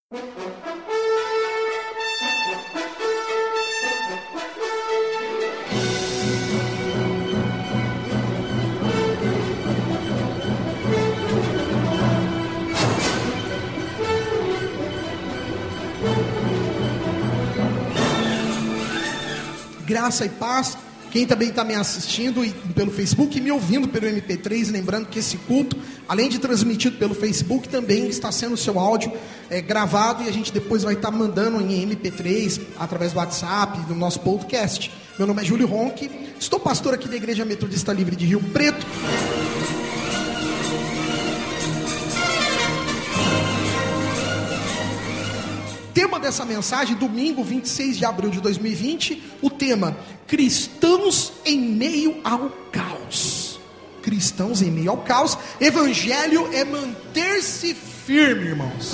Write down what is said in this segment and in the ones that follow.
Graça e paz, quem também está me assistindo pelo Facebook e me ouvindo pelo MP3, lembrando que esse culto, além de transmitido pelo Facebook, também está sendo o seu áudio gravado e a gente depois vai estar mandando em MP3, através do WhatsApp, do nosso podcast. Meu nome é Júlio Ronque, estou pastor aqui da Igreja Metodista Livre de Rio Preto. Tema dessa mensagem, domingo 26 de abril de 2020, o tema: cristãos em meio ao caos. Cristãos em meio ao caos. Evangelho é manter-se firme, irmãos.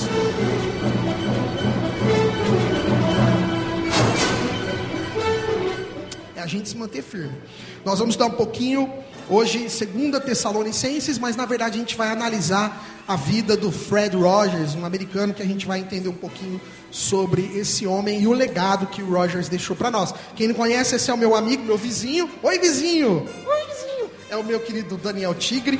É a gente se manter firme. Nós vamos dar um pouquinho hoje, 2 Tessalonicenses, mas na verdade a gente vai analisar a vida do Fred Rogers, um americano, que a gente vai entender um pouquinho sobre esse homem e o legado que o Rogers deixou para nós. Quem não conhece, esse é o meu amigo, meu vizinho. Oi, vizinho! Oi, vizinho! É o meu querido Daniel Tigre.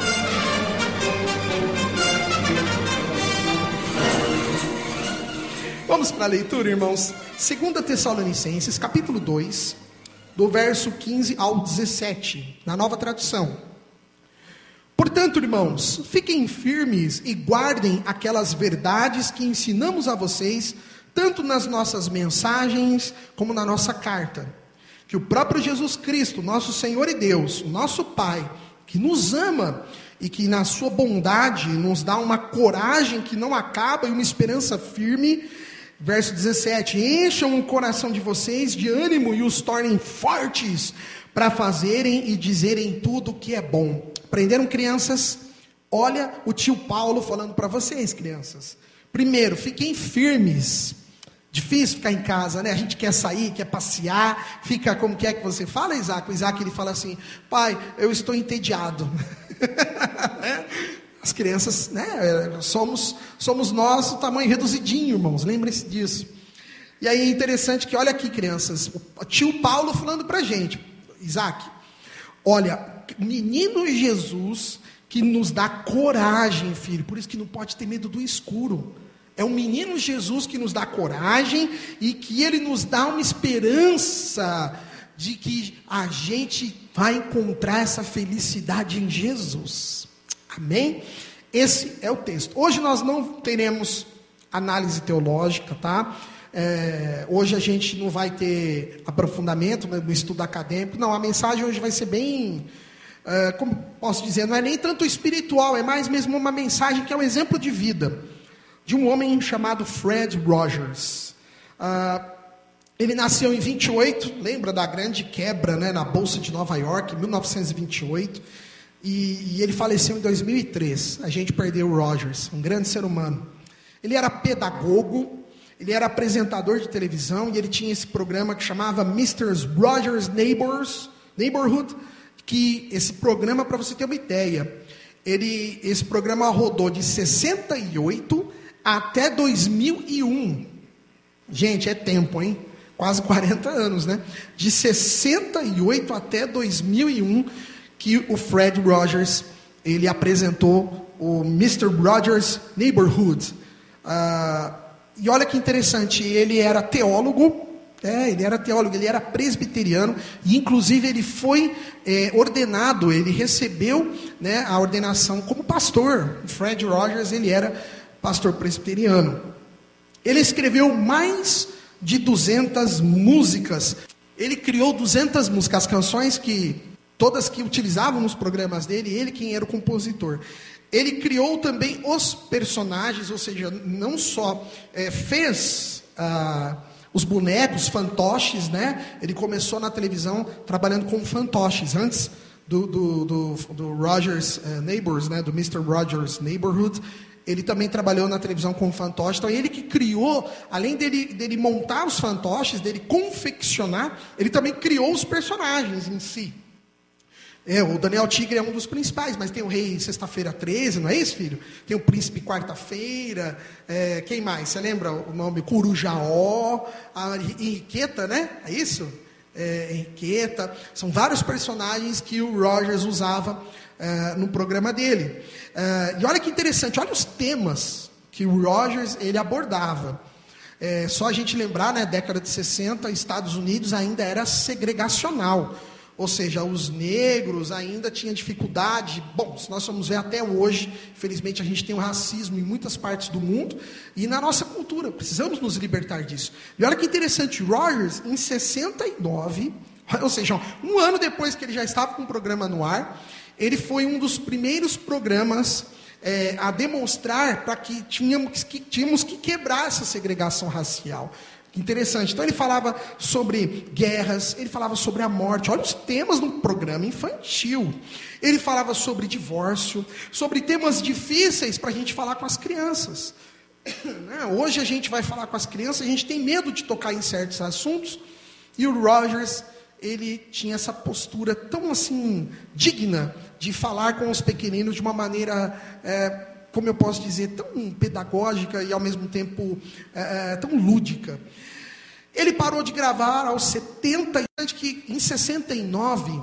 Vamos para a leitura, irmãos. 2 Tessalonicenses, capítulo 2, do verso 15 ao 17, na Nova Tradução. Portanto, irmãos, fiquem firmes e guardem aquelas verdades que ensinamos a vocês, tanto nas nossas mensagens como na nossa carta. Que o próprio Jesus Cristo, nosso Senhor e Deus, o nosso Pai, que nos ama e que na sua bondade nos dá uma coragem que não acaba e uma esperança firme. Verso 17, encham o coração de vocês de ânimo e os tornem fortes para fazerem e dizerem tudo o que é bom. Aprenderam, crianças? Olha o tio Paulo falando para vocês, crianças. Primeiro, fiquem firmes. Difícil ficar em casa, né? A gente quer sair, quer passear, fica como que é que você fala, Isaac? O Isaac, ele fala assim: pai, eu estou entediado. As crianças, né? Somos nós, o tamanho reduzidinho, irmãos, lembrem-se disso. E aí é interessante que, olha aqui, crianças, o tio Paulo falando para a gente: Isaac, olha, o menino Jesus que nos dá coragem, filho, por isso que não pode ter medo do escuro. É o menino Jesus que nos dá coragem e que ele nos dá uma esperança de que a gente vai encontrar essa felicidade em Jesus. Amém? Esse é o texto. Hoje nós não teremos análise teológica, tá? Hoje a gente não vai ter aprofundamento no estudo acadêmico. Não, a mensagem hoje vai ser bem, como posso dizer, não é nem tanto espiritual, é mais mesmo uma mensagem que é um exemplo de vida de um homem chamado Fred Rogers. Ele nasceu em 28, lembra da grande quebra, né, na Bolsa de Nova York, em 1928, e ele faleceu em 2003. A gente perdeu o Rogers, um grande ser humano. Ele era pedagogo, ele era apresentador de televisão, e ele tinha esse programa que chamava Mr. Rogers' Neighborhood, que esse programa, para você ter uma ideia, esse programa rodou de 68 até 2001. Gente, é tempo, hein? Quase 40 anos, né? De 68 até 2001, que o Fred Rogers, ele apresentou o Mr. Rogers' Neighborhood. E olha que interessante, ele era teólogo, ele era presbiteriano, e inclusive ele foi ordenado, ele recebeu, né, a ordenação como pastor. O Fred Rogers, ele era pastor presbiteriano. Ele escreveu mais de 200 músicas. Ele criou 200 músicas, as canções todas que utilizavam nos programas dele, ele quem era o compositor. Ele criou também os personagens, ou seja, não só fez os bonecos, fantoches, né? Ele começou na televisão trabalhando com fantoches, antes do Rogers Neighbors, né? Do Mr. Rogers' Neighborhood. Ele também trabalhou na televisão com fantoches. Então, ele que criou, além dele montar os fantoches, dele confeccionar, ele também criou os personagens em si. O Daniel Tigre é um dos principais, mas tem o Rei Sexta-feira 13, não é isso, filho? Tem o Príncipe Quarta-feira, quem mais? Você lembra o nome? Corujaó, a Henriqueta, né? É isso? Henriqueta. São vários personagens que o Rogers usava no programa dele. E olha que interessante, olha os temas que o Rogers ele abordava. Só a gente lembrar, né, década de 60, Estados Unidos ainda era segregacional. Ou seja, os negros ainda tinham dificuldade. Bom, se nós formos ver até hoje, infelizmente a gente tem o racismo em muitas partes do mundo e na nossa cultura. Precisamos nos libertar disso. E olha que interessante, Rogers, em 69, ou seja, um ano depois que ele já estava com o programa no ar, ele foi um dos primeiros programas a demonstrar para que tínhamos que quebrar essa segregação racial. Interessante. Então ele falava sobre guerras, ele falava sobre a morte. Olha os temas do programa infantil. Ele falava sobre divórcio, sobre temas difíceis para a gente falar com as crianças. Hoje a gente vai falar com as crianças, a gente tem medo de tocar em certos assuntos. E o Rogers, ele tinha essa postura tão assim digna de falar com os pequeninos de uma maneira como eu posso dizer, tão pedagógica e ao mesmo tempo tão lúdica. Ele parou de gravar aos 70, que em 69,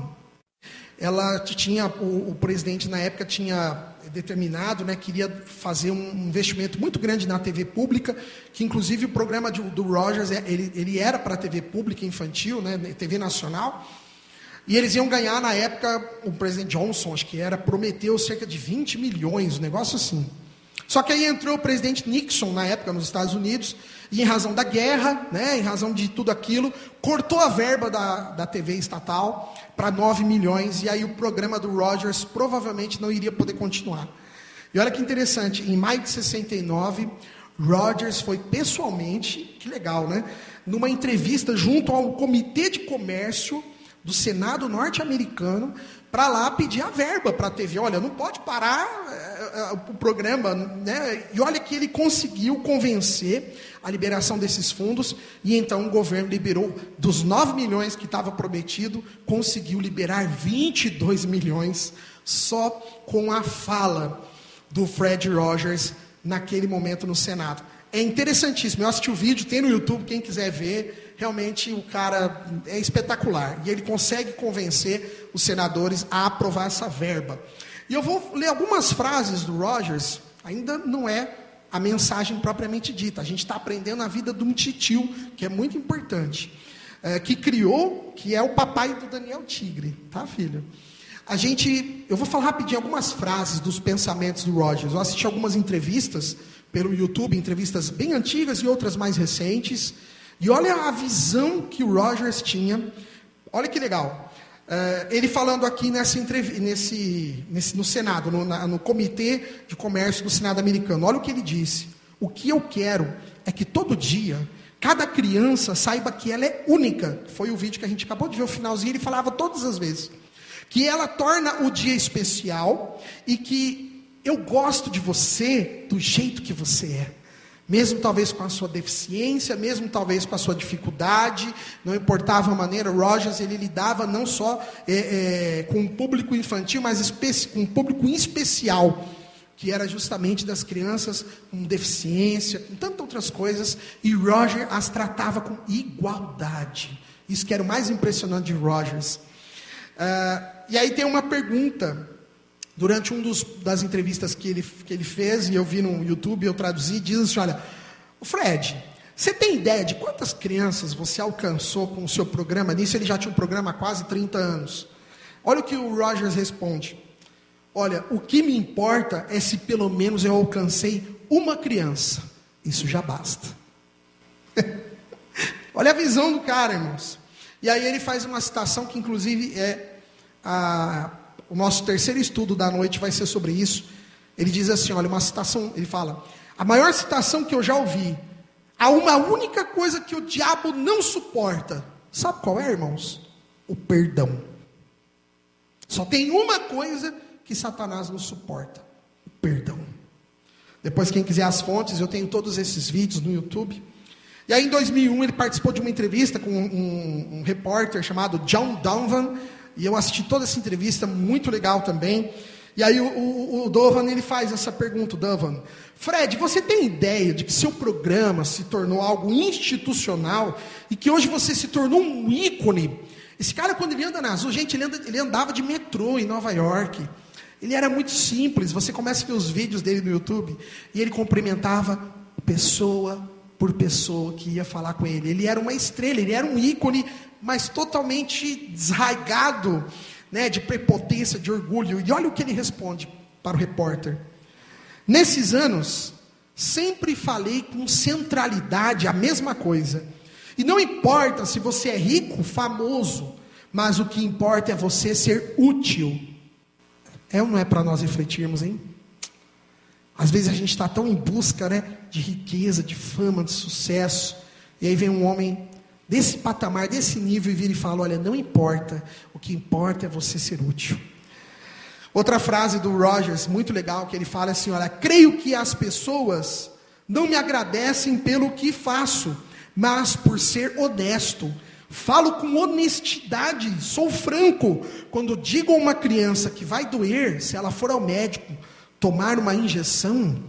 ela tinha, o presidente na época tinha determinado, né, queria fazer um investimento muito grande na TV pública, que inclusive o programa do Rogers, ele era para a TV pública infantil, né, TV nacional, e eles iam ganhar, na época, o presidente Johnson, acho que era, prometeu cerca de 20 milhões, um negócio assim. Só que aí entrou o presidente Nixon, na época, nos Estados Unidos, e em razão da guerra, né, em razão de tudo aquilo, cortou a verba da TV estatal para 9 milhões, e aí o programa do Rogers provavelmente não iria poder continuar. E olha que interessante, em maio de 69, Rogers foi pessoalmente, que legal, né, numa entrevista junto ao Comitê de Comércio do Senado norte-americano, para lá pedir a verba para a TV. Olha, não pode parar o programa, né? E olha que ele conseguiu convencer a liberação desses fundos, e então o governo liberou dos 9 milhões que estava prometido, conseguiu liberar 22 milhões só com a fala do Fred Rogers naquele momento no Senado. É interessantíssimo, eu assisti o vídeo, tem no YouTube, quem quiser ver, realmente o cara é espetacular, e ele consegue convencer os senadores a aprovar essa verba. E eu vou ler algumas frases do Rogers, ainda não é a mensagem propriamente dita, a gente está aprendendo a vida de um titio, que é muito importante, que criou, que é o papai do Daniel Tigre, tá, filho? Eu vou falar rapidinho algumas frases dos pensamentos do Rogers. Eu assisti algumas entrevistas pelo YouTube, entrevistas bem antigas e outras mais recentes, e olha a visão que o Rogers tinha. Olha que legal. Ele falando aqui no Senado, no Comitê de Comércio do Senado americano. Olha o que ele disse. O que eu quero é que todo dia, cada criança saiba que ela é única. Foi o vídeo que a gente acabou de ver, o finalzinho, ele falava todas as vezes. Que ela torna o dia especial e que eu gosto de você do jeito que você é. Mesmo talvez com a sua deficiência, mesmo talvez com a sua dificuldade, não importava a maneira, Rogers ele lidava não só com o público infantil, mas com um público em especial, que era justamente das crianças com deficiência, com tantas outras coisas, e Rogers as tratava com igualdade. Isso que era o mais impressionante de Rogers. E aí tem uma pergunta, durante das entrevistas que ele fez, e eu vi no YouTube, eu traduzi, diz assim, olha, Fred, você tem ideia de quantas crianças você alcançou com o seu programa? Nisso ele já tinha um programa há quase 30 anos. Olha o que o Rogers responde. Olha, o que me importa é se pelo menos eu alcancei uma criança. Isso já basta. Olha a visão do cara, irmãos. E aí ele faz uma citação que inclusive o nosso terceiro estudo da noite vai ser sobre isso. Ele diz assim, olha, uma citação, ele fala, a maior citação que eu já ouvi, há uma única coisa que o diabo não suporta. Sabe qual é, irmãos? O perdão. Só tem uma coisa que Satanás não suporta, o perdão. Depois, quem quiser as fontes, eu tenho todos esses vídeos no YouTube. E aí, em 2001, ele participou de uma entrevista com um repórter chamado John Donovan, E eu assisti toda essa entrevista, muito legal também. E aí o Dovan, ele faz essa pergunta, o Dovan: Fred, você tem ideia de que seu programa se tornou algo institucional e que hoje você se tornou um ícone? Esse cara, quando ele anda nas ruas, gente, ele andava de metrô em Nova York. Ele era muito simples. Você começa a ver os vídeos dele no YouTube e ele cumprimentava pessoa por pessoa que ia falar com ele. Ele era uma estrela, ele era um ícone, mas totalmente desraigado, né, de prepotência, de orgulho. E olha o que ele responde para o repórter: nesses anos, sempre falei com centralidade a mesma coisa. E não importa se você é rico, famoso, mas o que importa é você ser útil. É ou não é para nós refletirmos, hein? Às vezes a gente está tão em busca, né, de riqueza, de fama, de sucesso. E aí vem um homem desse patamar, desse nível, e vira e fala: olha, não importa, o que importa é você ser útil. Outra frase do Rogers, muito legal, que ele fala assim: olha, creio que as pessoas não me agradecem pelo que faço, mas por ser honesto. Falo com honestidade, sou franco. Quando digo a uma criança que vai doer, se ela for ao médico tomar uma injeção,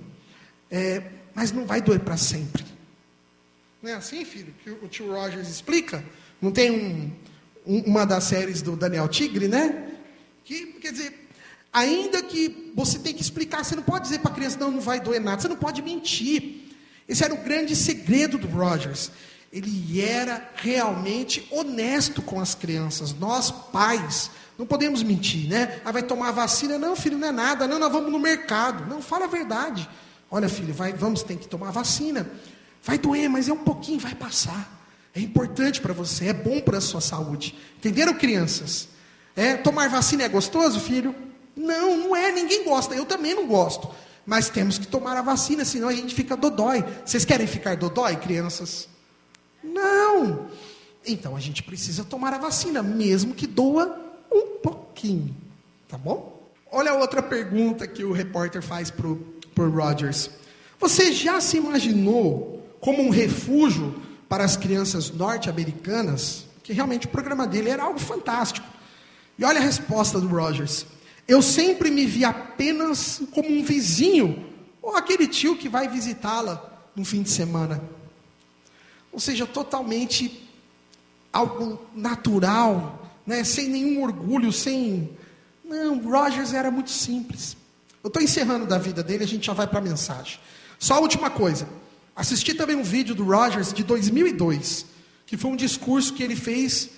mas não vai doer para sempre. Não é assim, filho, que o tio Rogers explica? Não tem uma das séries do Daniel Tigre, né? Que, quer dizer, ainda que você tem que explicar, você não pode dizer para a criança: não vai doer nada, você não pode mentir. Esse era o grande segredo do Rogers. Ele era realmente honesto com as crianças. Nós, pais, não podemos mentir, né? Vai tomar vacina? Não, filho, não é nada. Não, nós vamos no mercado. Não, fala a verdade. Olha, filho, tem que tomar vacina. Vai doer, mas é um pouquinho, vai passar. É importante para você, é bom para a sua saúde. Entenderam, crianças? Tomar vacina é gostoso, filho? Não, não é, ninguém gosta. Eu também não gosto. Mas temos que tomar a vacina, senão a gente fica dodói. Vocês querem ficar dodói, crianças? Não. Então a gente precisa tomar a vacina, mesmo que doa um pouquinho. Tá bom? Olha a outra pergunta que o repórter faz pro Rogers: você já se imaginou como um refúgio para as crianças norte-americanas? Que realmente o programa dele era algo fantástico. E olha a resposta do Rogers: eu sempre me vi apenas como um vizinho, ou aquele tio que vai visitá-la no fim de semana. Ou seja, totalmente algo natural, né? Sem nenhum orgulho, Não, Rogers era muito simples. Eu estou encerrando da vida dele, a gente já vai para a mensagem. Só a última coisa: assisti também um vídeo do Rogers de 2002, que foi um discurso que ele fez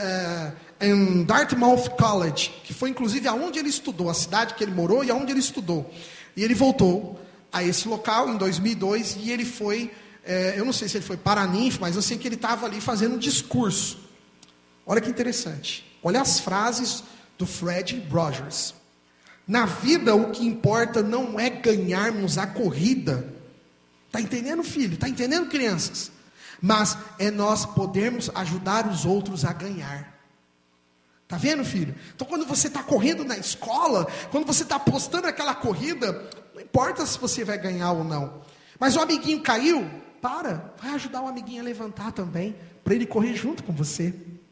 em Dartmouth College, que foi inclusive aonde ele estudou, a cidade que ele morou e aonde ele estudou. E ele voltou a esse local em 2002 e ele foi, eu não sei se ele foi paraninfo, mas eu sei que ele estava ali fazendo um discurso. Olha que interessante. Olha as frases do Fred Rogers. Na vida, o que importa não é ganharmos a corrida. Está entendendo, filho? Está entendendo, crianças? Mas é nós podermos ajudar os outros a ganhar. Está vendo, filho? Então, quando você está correndo na escola, quando você está apostando aquela corrida, não importa se você vai ganhar ou não. Mas o amiguinho caiu, vai ajudar o amiguinho a levantar também, para ele correr junto com você.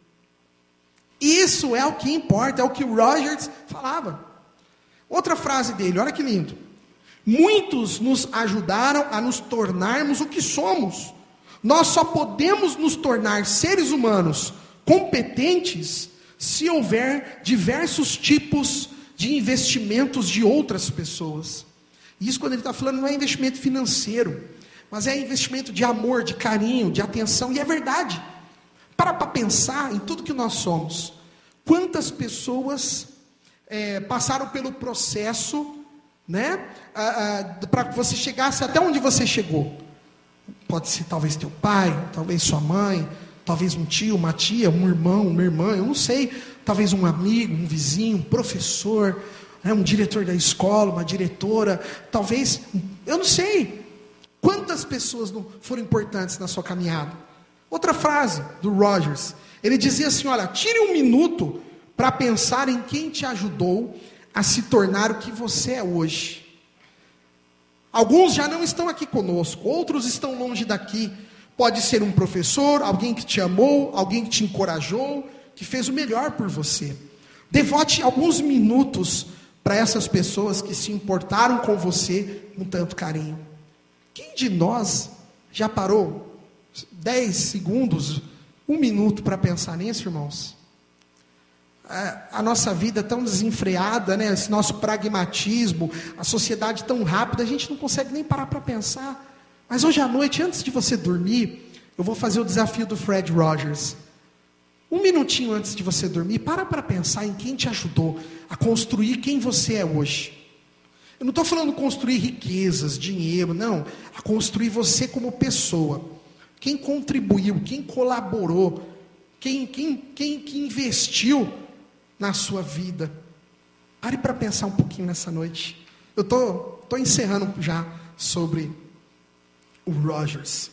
Isso é o que importa, é o que o Rogers falava. Outra frase dele, olha que lindo: muitos nos ajudaram a nos tornarmos o que somos. Nós só podemos nos tornar seres humanos competentes se houver diversos tipos de investimentos de outras pessoas. E isso, quando ele está falando, não é investimento financeiro, mas é investimento de amor, de carinho, de atenção. E é verdade. Para pensar em tudo que nós somos. Quantas pessoas passaram pelo processo, né, para que você chegasse até onde você chegou? Pode ser talvez teu pai, talvez sua mãe, talvez um tio, uma tia, um irmão, uma irmã, eu não sei. Talvez um amigo, um vizinho, um professor, um diretor da escola, uma diretora. Talvez, eu não sei. Quantas pessoas não foram importantes na sua caminhada? Outra frase do Rogers. Ele dizia assim: olha, tire um minuto para pensar em quem te ajudou a se tornar o que você é hoje. Alguns já não estão aqui conosco, outros estão longe daqui. Pode ser um professor, alguém que te amou, alguém que te encorajou, que fez o melhor por você. Devote alguns minutos para essas pessoas que se importaram com você com tanto carinho. Quem de nós já parou 10 segundos, 1 minuto para pensar nisso, irmãos? A nossa vida tão desenfreada, né? Esse nosso pragmatismo, a sociedade tão rápida, a gente não consegue nem parar para pensar. Mas hoje à noite, antes de você dormir, eu vou fazer o desafio do Fred Rogers. 1 minutinho antes de você dormir, para pensar em quem te ajudou a construir quem você é hoje. Eu não estou falando construir riquezas, dinheiro, não. A construir você como pessoa. Quem contribuiu, quem colaborou, quem investiu na sua vida. Pare para pensar um pouquinho nessa noite. Eu estou encerrando já sobre o Rogers.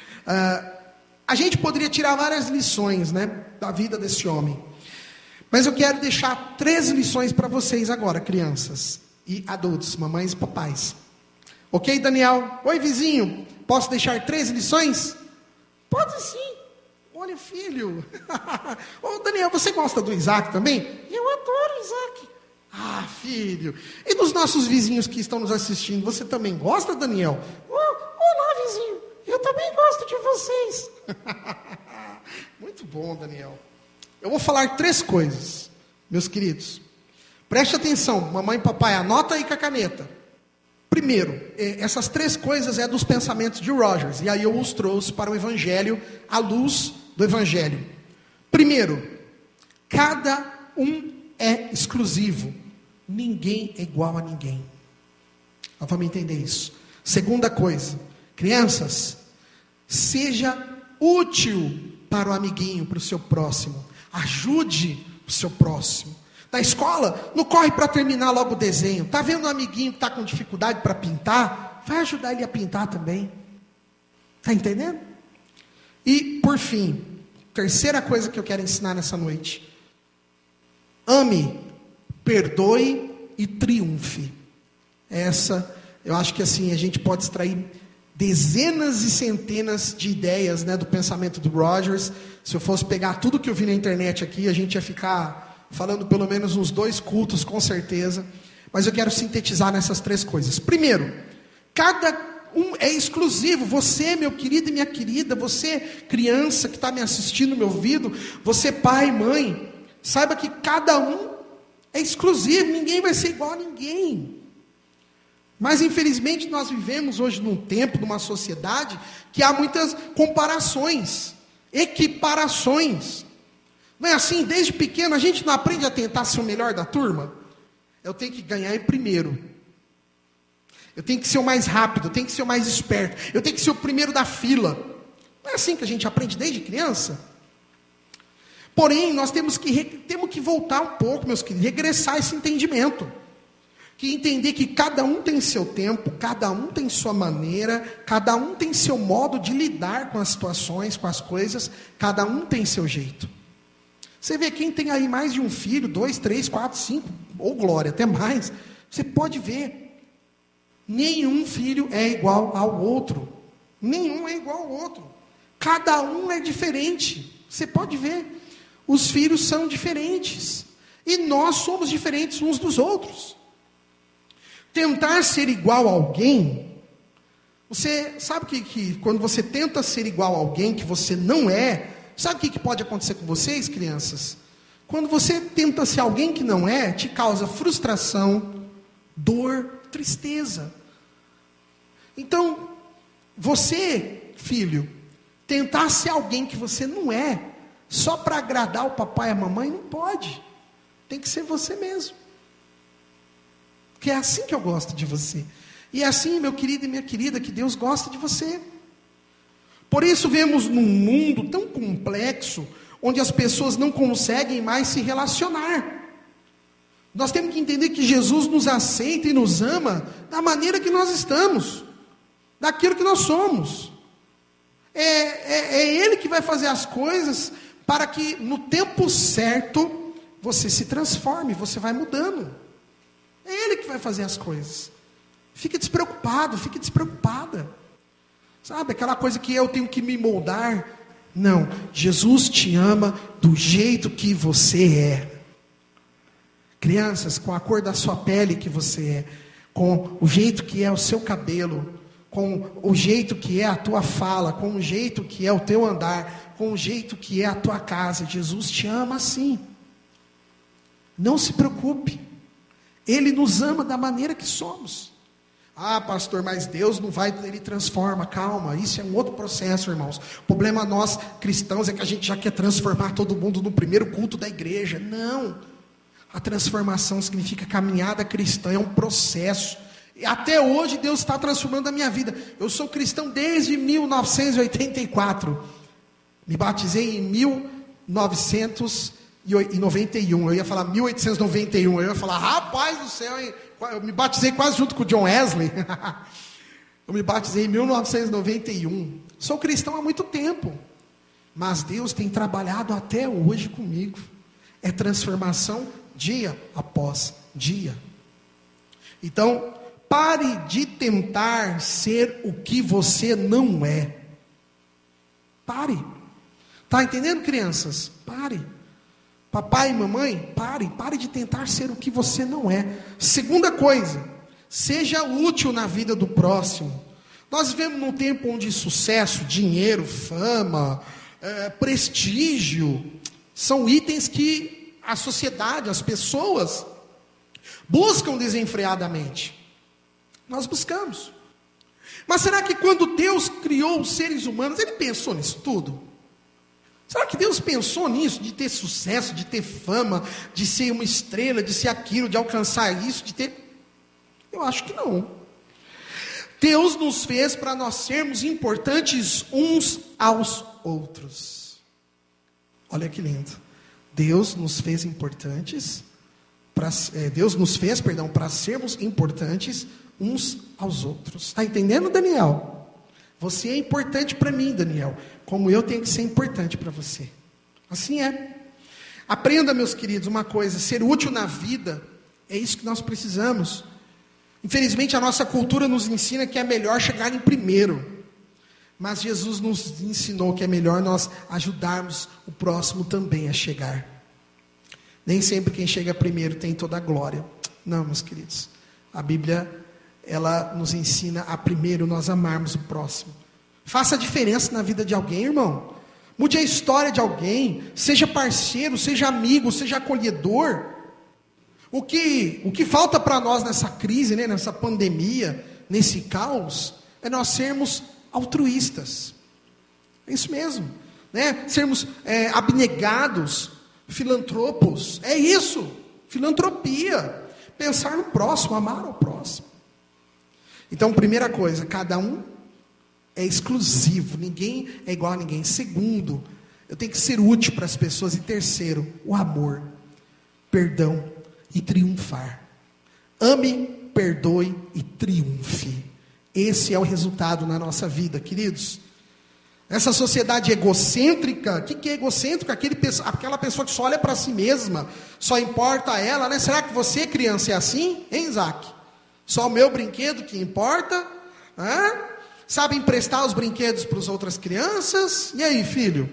A gente poderia tirar várias lições, né, da vida desse homem. Mas eu quero deixar 3 lições para vocês agora, crianças e adultos, mamães e papais. Ok, Daniel? Oi, vizinho. Posso deixar 3 lições? Pode sim. Olha, filho. Ô, Daniel, você gosta do Isaac também? Eu adoro Isaac. Ah, filho. E dos nossos vizinhos que estão nos assistindo, você também gosta, Daniel? Olá, vizinho. Eu também gosto de vocês. Muito bom, Daniel. Eu vou falar 3 coisas, meus queridos. Preste atenção, mamãe e papai, anota aí com a caneta. Primeiro, essas 3 coisas é dos pensamentos de Rogers. E aí eu os trouxe para o Evangelho, à luz do Evangelho. Primeiro, cada um é exclusivo. Ninguém é igual a ninguém. Nós vamos entender isso. Segunda coisa, crianças, seja útil para o amiguinho, para o seu próximo. Ajude o seu próximo. Na escola, não corre para terminar logo o desenho. Está vendo um amiguinho que está com dificuldade para pintar? Vai ajudar ele a pintar também. Está entendendo? E, por fim, terceira coisa que eu quero ensinar nessa noite. Ame, perdoe e triunfe. Essa, eu acho que assim, a gente pode extrair dezenas e centenas de ideias, né, do pensamento do Rogers. Se eu fosse pegar tudo que eu vi na internet aqui, a gente ia ficar falando pelo menos uns 2 cultos, com certeza. Mas eu quero sintetizar nessas 3 coisas. Primeiro, cada um é exclusivo. Você, meu querido e minha querida, você, criança que está me assistindo, me ouvindo, você, pai, mãe, saiba que cada um é exclusivo. Ninguém vai ser igual a ninguém. Mas infelizmente nós vivemos hoje num tempo, numa sociedade, que há muitas comparações, equiparações. Não é assim? Desde pequeno a gente não aprende a tentar ser o melhor da turma? Eu tenho que ganhar em primeiro. Eu tenho que ser o mais rápido, eu tenho que ser o mais esperto, eu tenho que ser o primeiro da fila. Não é assim que a gente aprende desde criança? Porém, nós temos que voltar um pouco, meus queridos, regressar esse entendimento. Que entender que cada um tem seu tempo, cada um tem sua maneira, cada um tem seu modo de lidar com as situações, com as coisas, cada um tem seu jeito. Você vê quem tem aí mais de um filho, 2, 3, 4, 5, ou glória, até mais, você pode ver, nenhum filho é igual ao outro, nenhum é igual ao outro, cada um é diferente, você pode ver, os filhos são diferentes, e nós somos diferentes uns dos outros. Tentar ser igual a alguém, você sabe que quando você tenta ser igual a alguém que você não é, sabe o que pode acontecer com vocês, crianças? Quando você tenta ser alguém que não é, te causa frustração, dor, tristeza. Então, você, filho, tentar ser alguém que você não é, só para agradar o papai e a mamãe, não pode. Tem que ser você mesmo. Porque é assim que eu gosto de você. E é assim, meu querido e minha querida, que Deus gosta de você. Por isso vemos num mundo tão complexo, onde as pessoas não conseguem mais se relacionar. Nós temos que entender que Jesus nos aceita e nos ama da maneira que nós estamos, daquilo que nós somos. É Ele que vai fazer as coisas para que no tempo certo você se transforme, você vai mudando. É Ele que vai fazer as coisas. Fique despreocupado, fique despreocupada. Sabe, aquela coisa que eu tenho que me moldar. Não, Jesus te ama do jeito que você é. Crianças, com a cor da sua pele que você é, com o jeito que é o seu cabelo, com o jeito que é a tua fala, com o jeito que é o teu andar, com o jeito que é a tua casa, Jesus te ama assim. Não se preocupe, Ele nos ama da maneira que somos. Ah, pastor, mas Deus não vai, Ele transforma. Calma, isso é um outro processo, irmãos. O problema nós cristãos é que a gente já quer transformar todo mundo no primeiro culto da igreja. Não, a transformação significa caminhada cristã, é um processo. E até hoje Deus está transformando a minha vida. Eu sou cristão desde 1984. Me batizei em 1991. Eu ia falar 1891. Eu ia falar, rapaz do céu, hein? Eu me batizei quase junto com o John Wesley. Eu me batizei em 1991. Sou cristão há muito tempo. Mas Deus tem trabalhado até hoje comigo. É transformação dia após dia. Então, pare de tentar ser o que você não é. Pare. Está entendendo, crianças? Pare. Papai e mamãe, pare de tentar ser o que você não é. Segunda coisa, seja útil na vida do próximo. Nós vivemos num tempo onde sucesso, dinheiro, fama, prestígio, são itens que a sociedade, as pessoas, buscam desenfreadamente. Nós buscamos. Mas será que quando Deus criou os seres humanos, Ele pensou nisso tudo? Será que Deus pensou nisso, de ter sucesso, de ter fama, de ser uma estrela, de ser aquilo, de alcançar isso, de ter... Eu acho que não. Deus nos fez para nós sermos importantes uns aos outros. Olha que lindo. Deus nos fez importantes, para sermos importantes uns aos outros. Está entendendo, Daniel? Você é importante para mim, Daniel, como eu tenho que ser importante para você. Assim é. Aprenda, meus queridos, uma coisa: ser útil na vida é isso que nós precisamos. Infelizmente, a nossa cultura nos ensina que é melhor chegar em primeiro. Mas Jesus nos ensinou que é melhor nós ajudarmos o próximo também a chegar. Nem sempre quem chega primeiro tem toda a glória. Não, meus queridos. A Bíblia, ela nos ensina a primeiro nós amarmos o próximo. Faça a diferença na vida de alguém, irmão. Mude a história de alguém. Seja parceiro, seja amigo, seja acolhedor. O que falta para nós nessa crise, né, nessa pandemia, nesse caos, é nós sermos altruístas. É isso mesmo, né? Sermos abnegados, filantropos. É isso, filantropia. Pensar no próximo, amar o próximo. Então, primeira coisa, cada um é exclusivo, ninguém é igual a ninguém. Segundo, eu tenho que ser útil para as pessoas. E terceiro, o amor, perdão e triunfar. Ame, perdoe e triunfe. Esse é o resultado na nossa vida, queridos. Essa sociedade egocêntrica, o que é egocêntrico? Aquela pessoa que só olha para si mesma, só importa a ela, né? Será que você, criança, é assim? Hein, Isaac? Só o meu brinquedo que importa? Sabe emprestar os brinquedos para as outras crianças? E aí, filho?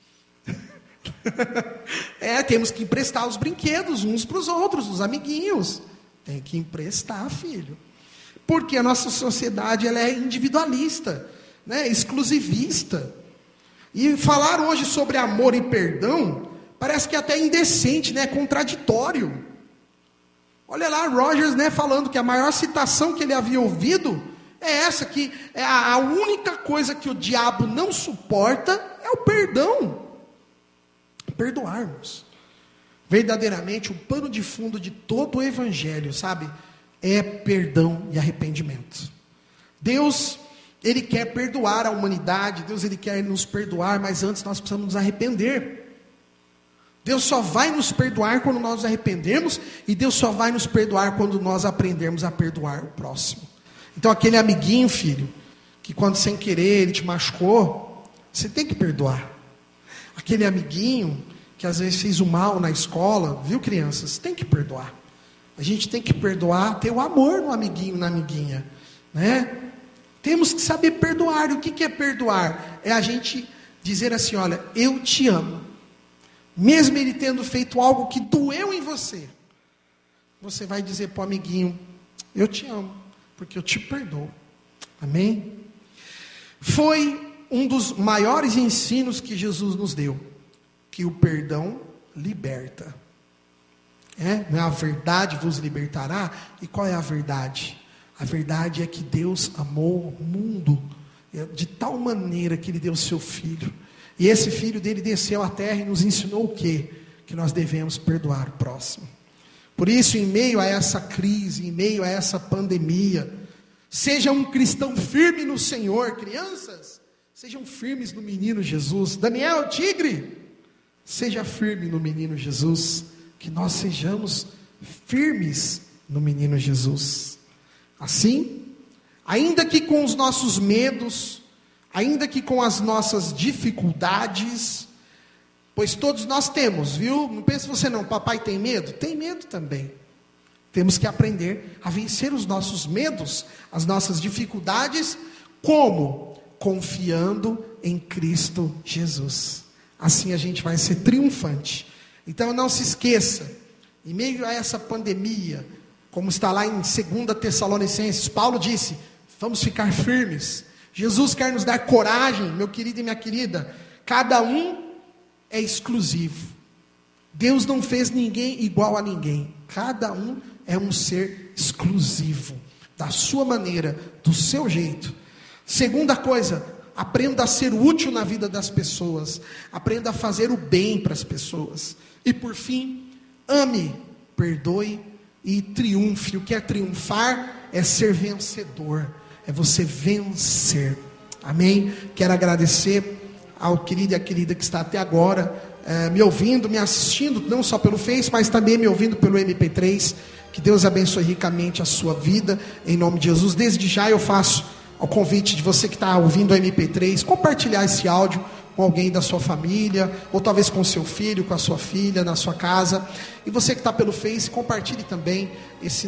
Temos que emprestar os brinquedos uns para os outros, os amiguinhos. Tem que emprestar, filho. Porque a nossa sociedade ela é individualista, né? Exclusivista. E falar hoje sobre amor e perdão parece que é até indecente, né? Contraditório. Olha lá, Rogers, né, falando que a maior citação que ele havia ouvido é essa, que é a única coisa que o diabo não suporta é o perdão. Perdoarmos. Verdadeiramente, o pano de fundo de todo o evangelho, sabe, é perdão e arrependimento. Deus, Ele quer perdoar a humanidade, Deus, Ele quer nos perdoar, mas antes nós precisamos nos arrepender. Deus só vai nos perdoar quando nós nos arrependermos, e Deus só vai nos perdoar quando nós aprendermos a perdoar o próximo. Então aquele amiguinho, filho, que quando sem querer ele te machucou, você tem que perdoar. Aquele amiguinho que às vezes fez o mal na escola, viu, crianças? Tem que perdoar. A gente tem que perdoar, ter o amor no amiguinho, na amiguinha, né? Temos que saber perdoar. E o que é perdoar? É a gente dizer assim, olha, eu te amo. Mesmo ele tendo feito algo que doeu em você. você vai dizer para o amiguinho: eu te amo, porque eu te perdoo. Amém? Foi um dos maiores ensinos que Jesus nos deu, que o perdão liberta. Não é a verdade vos libertará? E qual é a verdade? A verdade é que Deus amou o mundo de tal maneira que Ele deu o seu Filho. E esse Filho dele desceu à terra e nos ensinou o quê? Que nós devemos perdoar o próximo. Por isso, em meio a essa crise, em meio a essa pandemia, seja um cristão firme no Senhor. Crianças, sejam firmes no menino Jesus. Daniel, tigre, seja firme no menino Jesus. Que nós sejamos firmes no menino Jesus. Assim, ainda que com os nossos medos, ainda que com as nossas dificuldades, pois todos nós temos, viu? Não pense você não, papai tem medo? Tem medo também. Temos que aprender a vencer os nossos medos, as nossas dificuldades, como? Confiando em Cristo Jesus. Assim a gente vai ser triunfante. Então não se esqueça, em meio a essa pandemia, como está lá em 2 Tessalonicenses, Paulo disse: vamos ficar firmes. Jesus quer nos dar coragem, meu querido e minha querida. Cada um é exclusivo. Deus não fez ninguém igual a ninguém. Cada um é um ser exclusivo, da sua maneira, do seu jeito. Segunda coisa, aprenda a ser útil na vida das pessoas. Aprenda a fazer o bem para as pessoas. E por fim, ame, perdoe e triunfe. O que é triunfar? É ser vencedor. É você vencer. Amém? Quero agradecer ao querido e à querida que está até agora me ouvindo, me assistindo, não só pelo Face, mas também me ouvindo pelo MP3. Que Deus abençoe ricamente a sua vida, em nome de Jesus. Desde já eu faço o convite de você que está ouvindo o MP3, compartilhar esse áudio com alguém da sua família, ou talvez com seu filho, com a sua filha, na sua casa. E você que está pelo Face, compartilhe também essa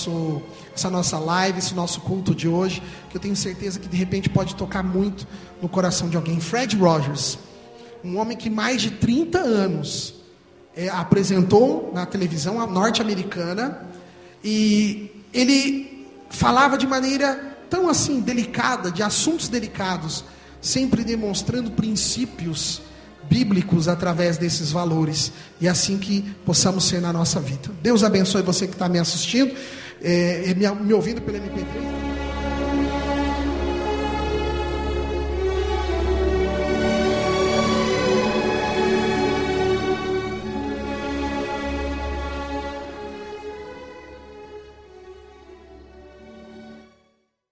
nossa live, esse nosso culto de hoje, que eu tenho certeza que de repente pode tocar muito no coração de alguém. Fred Rogers, um homem que mais de 30 anos apresentou na televisão norte-americana, e ele falava de maneira tão assim delicada, de assuntos delicados, sempre demonstrando princípios bíblicos através desses valores, e assim que possamos ser na nossa vida. Deus abençoe você que está me assistindo, me ouvindo pelo MP3.